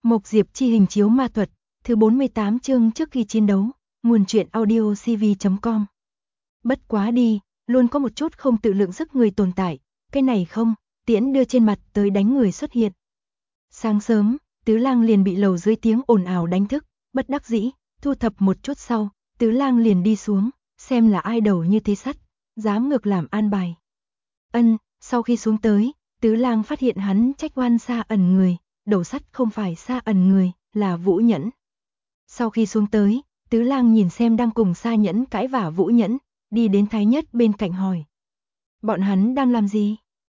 Mộc Diệp chi hình chiếu ma thuật, thứ 48 chương trước khi chiến đấu, nguồn truyện audio cv.com. Bất quá đi, luôn có một chút không tự lượng sức người tồn tại, cái này không, tiễn đưa trên mặt tới đánh người xuất hiện. Sáng sớm, Tứ Lang liền bị lầu dưới tiếng ồn ào đánh thức, bất đắc dĩ, thu thập một chút sau, Tứ Lang liền đi xuống, xem là ai đầu như thế sắt, dám ngược làm an bài. Sau khi xuống tới, Tứ Lang phát hiện hắn trách oan Sa Ẩn người, đầu sắt không phải Sa Ẩn người, là Vũ Nhẫn. Sau khi xuống tới, Tứ Lang nhìn xem đang cùng Sa Nhẫn cãi vả Vũ Nhẫn, đi đến Thái Nhất bên cạnh hỏi. Bọn hắn đang làm gì?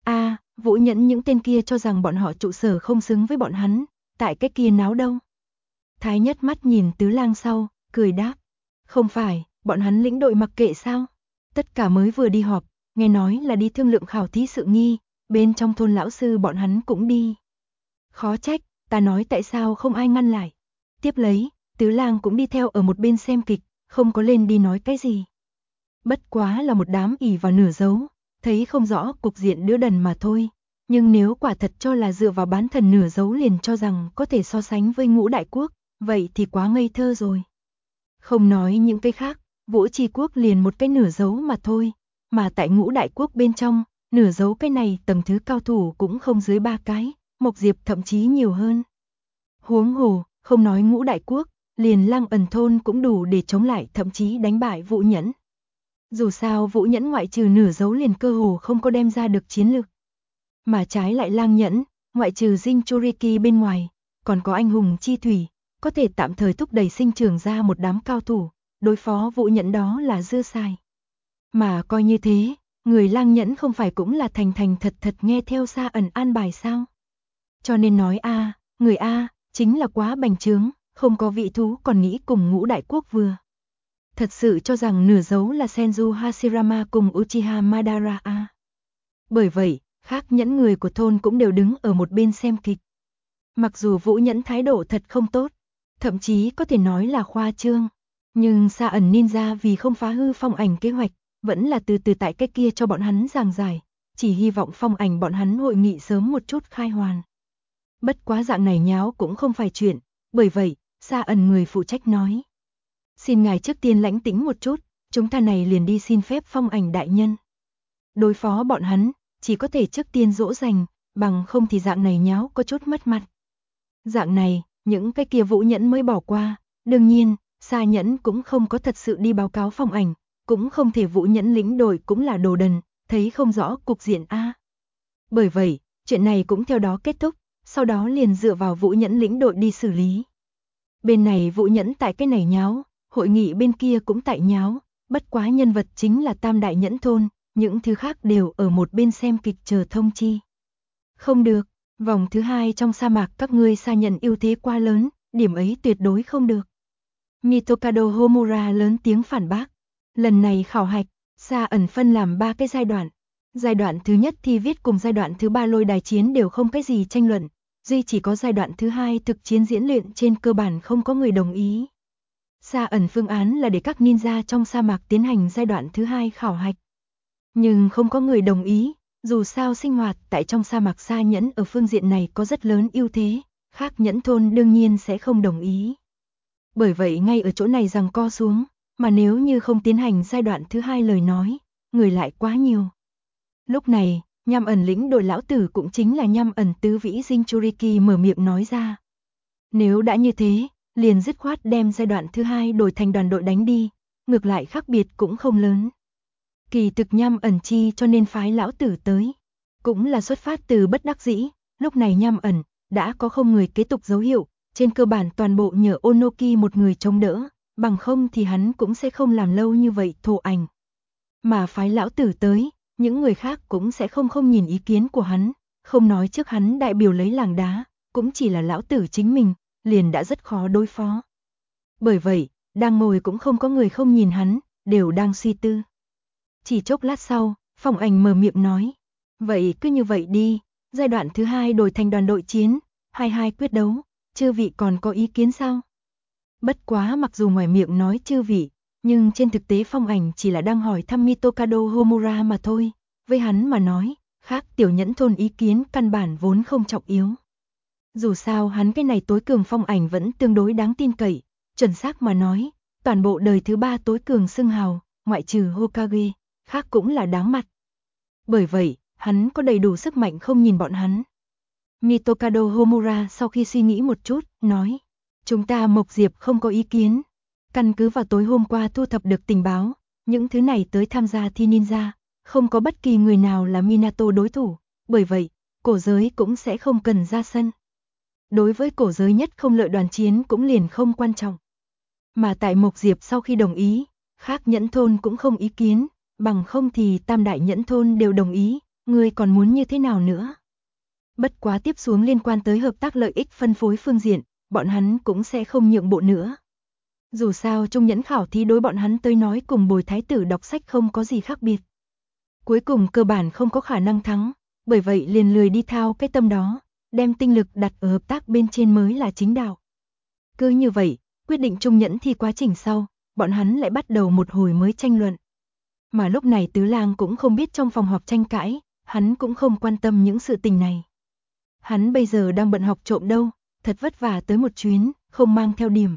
Vũ Nhẫn những tên kia cho rằng bọn họ trụ sở không xứng với bọn hắn, tại cái kia náo đâu. Thái Nhất mắt nhìn Tứ Lang sau, cười đáp. Không phải, bọn hắn lĩnh đội mặc kệ sao? Tất cả mới vừa đi họp, nghe nói là đi thương lượng khảo thí sự nghi, bên trong thôn lão sư bọn hắn cũng đi. Khó trách, ta nói tại sao không ai ngăn lại. Tiếp lấy, Tứ Lang cũng đi theo ở một bên xem kịch, không có lên đi nói cái gì. Bất quá là một đám ỉ vào nửa dấu, thấy không rõ cục diện đứa đần mà thôi. Nhưng nếu quả thật cho là dựa vào bán thần nửa dấu liền cho rằng có thể so sánh với Ngũ Đại Quốc, vậy thì quá ngây thơ rồi. Không nói những cái khác, Vũ Tri Quốc liền một cái nửa dấu mà thôi, mà tại Ngũ Đại Quốc bên trong, nửa dấu cái này tầng thứ cao thủ cũng không dưới 3 cái, Mộc Diệp thậm chí nhiều hơn. Huống hồ, không nói Ngũ Đại Quốc, liền Lang Ẩn thôn cũng đủ để chống lại thậm chí đánh bại Vũ Nhẫn. Dù sao Vũ Nhẫn ngoại trừ nửa dấu liền cơ hồ không có đem ra được chiến lược. Mà trái lại Lang Nhẫn, ngoại trừ Jinchuriki bên ngoài, còn có anh hùng chi thủy, có thể tạm thời thúc đẩy sinh trưởng ra một đám cao thủ, đối phó Vũ Nhẫn đó là dư xài. Mà coi như thế, người Lang Nhẫn không phải cũng là thành thành thật thật nghe theo Sa Ẩn an bài sao? Cho nên nói người chính là quá bành trướng, không có vị thú còn nghĩ cùng Ngũ Đại Quốc vừa. Thật sự cho rằng nửa dấu là Senju Hashirama cùng Uchiha Madara Bởi vậy, khác nhẫn người của thôn cũng đều đứng ở một bên xem kịch. Mặc dù Vũ Nhẫn thái độ thật không tốt, thậm chí có thể nói là khoa trương, nhưng Sa Ẩn Ninja vì không phá hư phong ảnh kế hoạch, vẫn là từ từ tại cái kia cho bọn hắn giảng giải, chỉ hy vọng phong ảnh bọn hắn hội nghị sớm một chút khai hoàn. Bất quá dạng này nháo cũng không phải chuyện, bởi vậy, Sa Ẩn người phụ trách nói. Xin ngài trước tiên lãnh tĩnh một chút, chúng ta này liền đi xin phép phong ảnh đại nhân. Đối phó bọn hắn, chỉ có thể trước tiên dỗ dành, bằng không thì dạng này nháo có chút mất mặt. Dạng này, những cái kia Vũ Nhẫn mới bỏ qua, đương nhiên, Sa Nhẫn cũng không có thật sự đi báo cáo phong ảnh, cũng không thể Vũ Nhẫn lĩnh đội cũng là đồ đần, thấy không rõ cục diện Bởi vậy, chuyện này cũng theo đó kết thúc, sau đó liền dựa vào Vũ Nhẫn lĩnh đội đi xử lý. Bên này Vũ Nhẫn tại cái này nháo, hội nghị bên kia cũng tại nháo, bất quá nhân vật chính là Tam Đại Nhẫn thôn, những thứ khác đều ở một bên xem kịch chờ thông chi. Không được, vòng thứ 2 trong sa mạc các ngươi Sa nhận ưu thế quá lớn, điểm ấy tuyệt đối không được. Mitokado Homura lớn tiếng phản bác. Lần này khảo hạch, Sa Ẩn phân làm 3 cái giai đoạn. Giai đoạn thứ nhất thi viết cùng giai đoạn thứ 3 lôi đài chiến đều không cái gì tranh luận, duy chỉ có giai đoạn thứ 2 thực chiến diễn luyện trên cơ bản không có người đồng ý. Sa Ẩn phương án là để các ninja trong sa mạc tiến hành giai đoạn thứ 2 khảo hạch. Nhưng không có người đồng ý, dù sao sinh hoạt tại trong sa mạc Sa Nhẫn ở phương diện này có rất lớn ưu thế, khác nhẫn thôn đương nhiên sẽ không đồng ý. Bởi vậy ngay ở chỗ này giằng co xuống, mà nếu như không tiến hành giai đoạn thứ 2 lời nói, người lại quá nhiều. Lúc này, Nham Ẩn lĩnh đội lão tử cũng chính là Nham Ẩn tứ vĩ Jinchuriki mở miệng nói ra. Nếu đã như thế, liền dứt khoát đem giai đoạn thứ 2 đổi thành đoàn đội đánh đi, ngược lại khác biệt cũng không lớn. Kỳ thực Nham Ẩn chi cho nên phái lão tử tới, cũng là xuất phát từ bất đắc dĩ, lúc này Nham Ẩn đã có không người kế tục dấu hiệu, trên cơ bản toàn bộ nhờ Onoki một người chống đỡ, bằng không thì hắn cũng sẽ không làm lâu như vậy thổ ảnh. Mà phái lão tử tới, những người khác cũng sẽ không nhìn ý kiến của hắn, không nói trước hắn đại biểu lấy làng đá, cũng chỉ là lão tử chính mình, liền đã rất khó đối phó. Bởi vậy, đang ngồi cũng không có người không nhìn hắn, đều đang suy tư. Chỉ chốc lát sau, Phong Ảnh mở miệng nói, vậy cứ như vậy đi, giai đoạn thứ 2 đổi thành đoàn đội chiến, 22 quyết đấu, chư vị còn có ý kiến sao? Bất quá mặc dù ngoài miệng nói chư vị, nhưng trên thực tế Phong Ảnh chỉ là đang hỏi thăm Mitokado Homura mà thôi, với hắn mà nói, khác tiểu nhẫn thôn ý kiến căn bản vốn không trọng yếu. Dù sao hắn cái này tối cường phong ảnh vẫn tương đối đáng tin cậy, chuẩn xác mà nói, toàn bộ đời thứ 3 tối cường xưng hào, ngoại trừ Hokage, khác cũng là đáng mặt. Bởi vậy, hắn có đầy đủ sức mạnh không nhìn bọn hắn. Mitokado Homura sau khi suy nghĩ một chút, nói, chúng ta Mộc Diệp không có ý kiến. Căn cứ vào tối hôm qua thu thập được tình báo, những thứ này tới tham gia thi ninja, không có bất kỳ người nào là Minato đối thủ, bởi vậy, cổ giới cũng sẽ không cần ra sân. Đối với cổ giới nhất không lợi đoàn chiến cũng liền không quan trọng. Mà tại Mộc Diệp sau khi đồng ý, khác nhẫn thôn cũng không ý kiến, bằng không thì tam đại nhẫn thôn đều đồng ý, ngươi còn muốn như thế nào nữa. Bất quá tiếp xuống liên quan tới hợp tác lợi ích phân phối phương diện, bọn hắn cũng sẽ không nhượng bộ nữa. Dù sao trung nhẫn khảo thí đối bọn hắn tới nói cùng bồi thái tử đọc sách không có gì khác biệt. Cuối cùng cơ bản không có khả năng thắng, bởi vậy liền lười đi thao cái tâm đó, đem tinh lực đặt ở hợp tác bên trên mới là chính đạo. Cứ như vậy, quyết định trung nhẫn thi quá trình sau, bọn hắn lại bắt đầu một hồi mới tranh luận. Mà lúc này Tứ Lang cũng không biết trong phòng họp tranh cãi, hắn cũng không quan tâm những sự tình này. Hắn bây giờ đang bận học trộm đâu, thật vất vả tới một chuyến, không mang theo điểm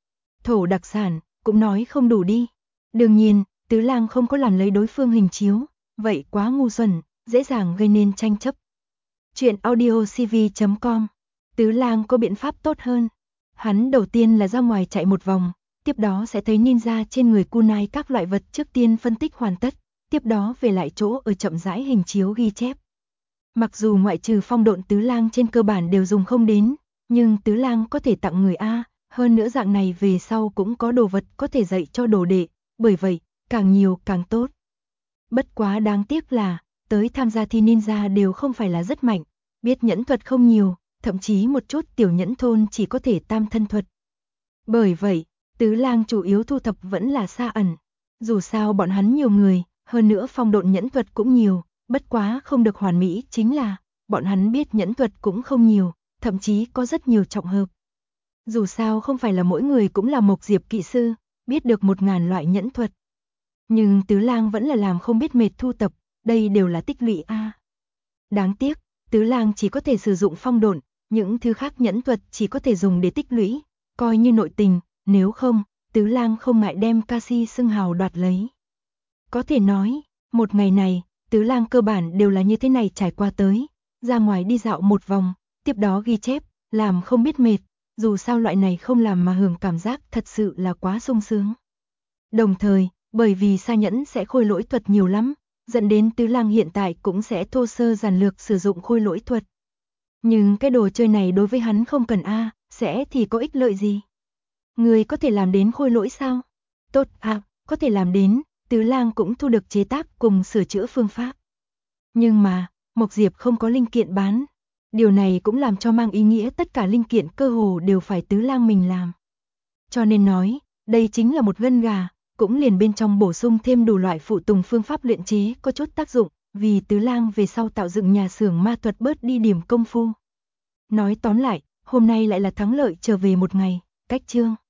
thổ đặc sản, cũng nói không đủ đi. Đương nhiên, Tứ Lang không có làm lấy đối phương hình chiếu, vậy quá ngu xuẩn, dễ dàng gây nên tranh chấp. Chuyện audiocv.com. Tứ Lang có biện pháp tốt hơn. Hắn đầu tiên là ra ngoài chạy một vòng, tiếp đó sẽ thấy ninja trên người kunai các loại vật trước tiên phân tích hoàn tất, tiếp đó về lại chỗ ở chậm rãi hình chiếu ghi chép. Mặc dù ngoại trừ phong độn Tứ Lang trên cơ bản đều dùng không đến, nhưng Tứ Lang có thể tặng người A, hơn nữa dạng này về sau cũng có đồ vật có thể dạy cho đồ đệ, bởi vậy, càng nhiều càng tốt. Bất quá đáng tiếc là, tới tham gia thi ninja đều không phải là rất mạnh, biết nhẫn thuật không nhiều, thậm chí một chút tiểu nhẫn thôn chỉ có thể tam thân thuật. Bởi vậy, Tứ Lang chủ yếu thu thập vẫn là xa ẩn. Dù sao bọn hắn nhiều người, hơn nữa phong độn nhẫn thuật cũng nhiều, bất quá không được hoàn mỹ chính là, bọn hắn biết nhẫn thuật cũng không nhiều, thậm chí có rất nhiều trọng hợp. Dù sao không phải là mỗi người cũng là Mộc Diệp kỹ sư, biết được 1000 loại nhẫn thuật. Nhưng Tứ Lang vẫn là làm không biết mệt thu tập, đây đều là tích lũy A. Đáng tiếc, Tứ Lang chỉ có thể sử dụng phong độn, những thứ khác nhẫn thuật chỉ có thể dùng để tích lũy, coi như nội tình, nếu không, Tứ Lang không ngại đem Kasi xưng hào đoạt lấy. Có thể nói, một ngày này, Tứ Lang cơ bản đều là như thế này trải qua tới, ra ngoài đi dạo một vòng, tiếp đó ghi chép, làm không biết mệt, dù sao loại này không làm mà hưởng cảm giác thật sự là quá sung sướng. Đồng thời, bởi vì sa nhẫn sẽ khôi lỗi thuật nhiều lắm, dẫn đến Tứ Lang hiện tại cũng sẽ thô sơ giản lược sử dụng khôi lỗi thuật. Nhưng cái đồ chơi này đối với hắn không cần A, sẽ thì có ích lợi gì? Người có thể làm đến khôi lỗi sao? Tốt à, có thể làm đến, Tứ Lang cũng thu được chế tác cùng sửa chữa phương pháp. Nhưng mà, Mộc Diệp không có linh kiện bán. Điều này cũng làm cho mang ý nghĩa tất cả linh kiện cơ hồ đều phải Tứ Lang mình làm. Cho nên nói, đây chính là một gân gà, cũng liền bên trong bổ sung thêm đủ loại phụ tùng phương pháp luyện chế có chút tác dụng, vì Tứ Lang về sau tạo dựng nhà xưởng ma thuật bớt đi điểm công phu. Nói tóm lại, hôm nay lại là thắng lợi trở về một ngày, cách chương.